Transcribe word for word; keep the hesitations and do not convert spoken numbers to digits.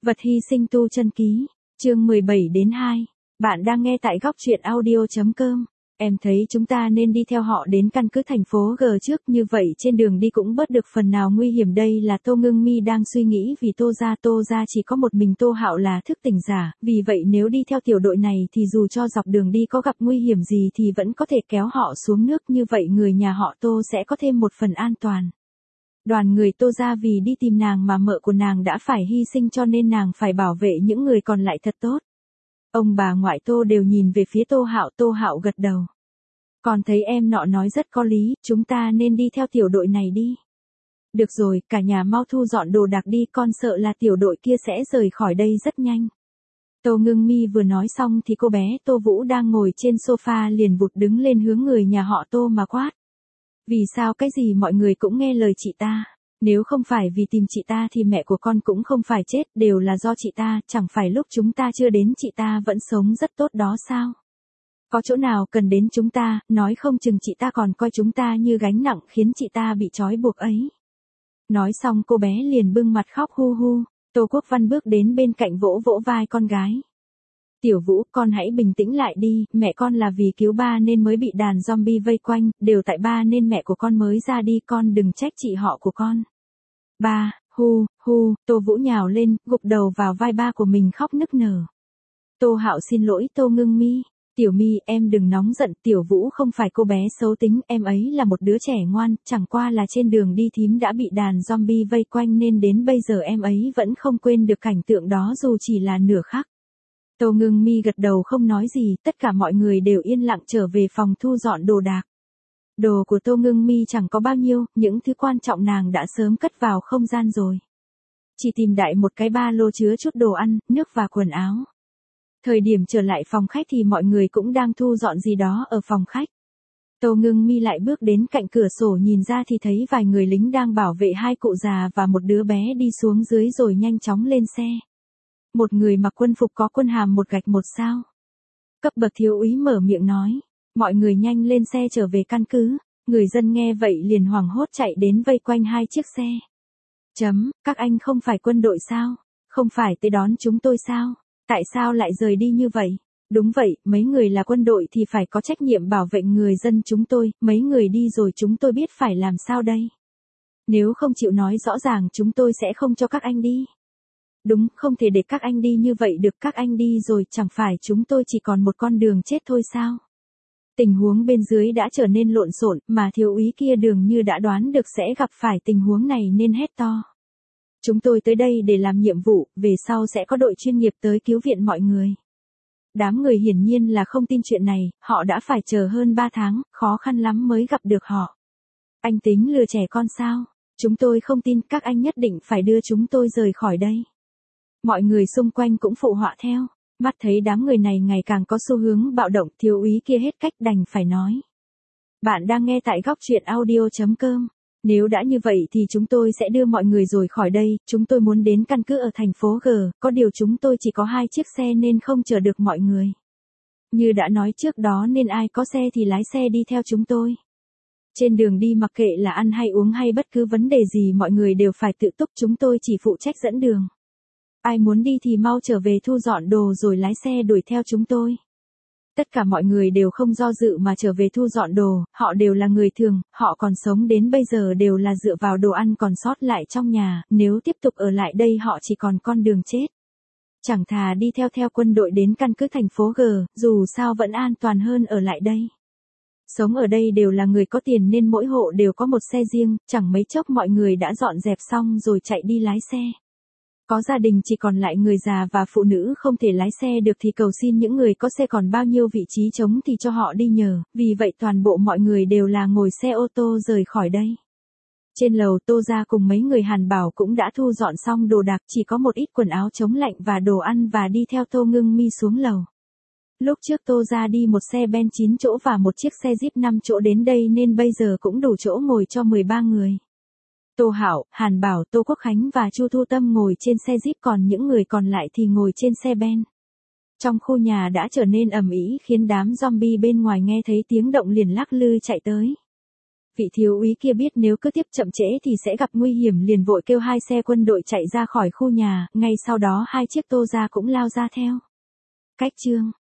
Vật hy sinh tu chân ký, chương mười bảy đến hai. Bạn đang nghe tại góc truyện audio.com. Em thấy chúng ta nên đi theo họ đến căn cứ thành phố G trước, như vậy trên đường đi cũng bớt được phần nào nguy hiểm. Đây là Tô Ngưng Mi đang suy nghĩ, vì Tô gia Tô gia chỉ có một mình Tô Hạo là thức tỉnh giả, vì vậy nếu đi theo tiểu đội này thì dù cho dọc đường đi có gặp nguy hiểm gì thì vẫn có thể kéo họ xuống nước, như vậy người nhà họ Tô sẽ có thêm một phần an toàn. Đoàn người Tô gia vì đi tìm nàng mà mợ của nàng đã phải hy sinh, cho nên nàng phải bảo vệ những người còn lại thật tốt. Ông bà ngoại Tô đều nhìn về phía Tô Hạo, Tô Hạo gật đầu. Còn thấy em nọ nói rất có lý, chúng ta nên đi theo tiểu đội này đi. Được rồi, cả nhà mau thu dọn đồ đạc đi, con sợ là tiểu đội kia sẽ rời khỏi đây rất nhanh. Tô Ngưng Mi vừa nói xong thì cô bé Tô Vũ đang ngồi trên sofa liền vụt đứng lên hướng người nhà họ Tô mà quát. Vì sao cái gì mọi người cũng nghe lời chị ta? Nếu không phải vì tìm chị ta thì mẹ của con cũng không phải chết, đều là do chị ta, chẳng phải lúc chúng ta chưa đến chị ta vẫn sống rất tốt đó sao? Có chỗ nào cần đến chúng ta, nói không chừng chị ta còn coi chúng ta như gánh nặng khiến chị ta bị trói buộc ấy. Nói xong cô bé liền bưng mặt khóc hu hu. Tô Quốc Văn bước đến bên cạnh vỗ vỗ vai con gái. Tiểu Vũ, con hãy bình tĩnh lại đi, mẹ con là vì cứu ba nên mới bị đàn zombie vây quanh, đều tại ba nên mẹ của con mới ra đi, con đừng trách chị họ của con. Ba, hu, hu, Tô Vũ nhào lên, gục đầu vào vai ba của mình khóc nức nở. Tô Hạo xin lỗi Tô Ngưng Mi. Tiểu Mi, em đừng nóng giận, Tiểu Vũ không phải cô bé xấu tính, em ấy là một đứa trẻ ngoan, chẳng qua là trên đường đi thím đã bị đàn zombie vây quanh nên đến bây giờ em ấy vẫn không quên được cảnh tượng đó dù chỉ là nửa khắc. Tô Ngưng Mi gật đầu không nói gì, tất cả mọi người đều yên lặng trở về phòng thu dọn đồ đạc. Đồ của Tô Ngưng Mi chẳng có bao nhiêu, những thứ quan trọng nàng đã sớm cất vào không gian rồi. Chỉ tìm đại một cái ba lô chứa chút đồ ăn, nước và quần áo. Thời điểm trở lại phòng khách thì mọi người cũng đang thu dọn gì đó ở phòng khách. Tô Ngưng Mi lại bước đến cạnh cửa sổ nhìn ra thì thấy vài người lính đang bảo vệ hai cụ già và một đứa bé đi xuống dưới rồi nhanh chóng lên xe. Một người mặc quân phục có quân hàm một gạch một sao. Cấp bậc thiếu úy mở miệng nói. Mọi người nhanh lên xe trở về căn cứ. Người dân nghe vậy liền hoảng hốt chạy đến vây quanh hai chiếc xe. Chấm, các anh không phải quân đội sao? Không phải tới đón chúng tôi sao? Tại sao lại rời đi như vậy? Đúng vậy, mấy người là quân đội thì phải có trách nhiệm bảo vệ người dân chúng tôi, mấy người đi rồi chúng tôi biết phải làm sao đây? Nếu không chịu nói rõ ràng chúng tôi sẽ không cho các anh đi. Đúng, không thể để các anh đi như vậy được, các anh đi rồi chẳng phải chúng tôi chỉ còn một con đường chết thôi sao? Tình huống bên dưới đã trở nên lộn xộn, mà thiếu úy kia dường như đã đoán được sẽ gặp phải tình huống này nên hét to. Chúng tôi tới đây để làm nhiệm vụ, về sau sẽ có đội chuyên nghiệp tới cứu viện mọi người. Đám người hiển nhiên là không tin chuyện này, họ đã phải chờ hơn ba tháng, khó khăn lắm mới gặp được họ. Anh tính lừa trẻ con sao? Chúng tôi không tin, các anh nhất định phải đưa chúng tôi rời khỏi đây. Mọi người xung quanh cũng phụ họa theo, mắt thấy đám người này ngày càng có xu hướng bạo động, thiếu úy kia hết cách đành phải nói. Bạn đang nghe tại góc truyện audio.com. Nếu đã như vậy thì chúng tôi sẽ đưa mọi người rồi khỏi đây, chúng tôi muốn đến căn cứ ở thành phố G, có điều chúng tôi chỉ có hai chiếc xe nên không chở được mọi người. Như đã nói trước đó nên ai có xe thì lái xe đi theo chúng tôi. Trên đường đi mặc kệ là ăn hay uống hay bất cứ vấn đề gì mọi người đều phải tự túc, chúng tôi chỉ phụ trách dẫn đường. Ai muốn đi thì mau trở về thu dọn đồ rồi lái xe đuổi theo chúng tôi. Tất cả mọi người đều không do dự mà trở về thu dọn đồ, họ đều là người thường, họ còn sống đến bây giờ đều là dựa vào đồ ăn còn sót lại trong nhà, nếu tiếp tục ở lại đây họ chỉ còn con đường chết. Chẳng thà đi theo theo quân đội đến căn cứ thành phố G, dù sao vẫn an toàn hơn ở lại đây. Sống ở đây đều là người có tiền nên mỗi hộ đều có một xe riêng, chẳng mấy chốc mọi người đã dọn dẹp xong rồi chạy đi lái xe. Có gia đình chỉ còn lại người già và phụ nữ không thể lái xe được thì cầu xin những người có xe còn bao nhiêu vị trí trống thì cho họ đi nhờ, vì vậy toàn bộ mọi người đều là ngồi xe ô tô rời khỏi đây. Trên lầu Tô gia cùng mấy người Hàn Bảo cũng đã thu dọn xong đồ đạc, chỉ có một ít quần áo chống lạnh và đồ ăn và đi theo Tô Ngưng Mi xuống lầu. Lúc trước Tô gia đi một xe Ben chín chỗ và một chiếc xe Jeep năm chỗ đến đây nên bây giờ cũng đủ chỗ ngồi cho mười ba người. Tô Hạo, Hàn Bảo, Tô Quốc Khánh và Chu Thu Tâm ngồi trên xe Jeep, còn những người còn lại thì ngồi trên xe Ben. Trong khu nhà đã trở nên ầm ĩ khiến đám zombie bên ngoài nghe thấy tiếng động liền lắc lư chạy tới. Vị thiếu úy kia biết nếu cứ tiếp chậm trễ thì sẽ gặp nguy hiểm, liền vội kêu hai xe quân đội chạy ra khỏi khu nhà, ngay sau đó hai chiếc Toyota cũng lao ra theo. Cách chương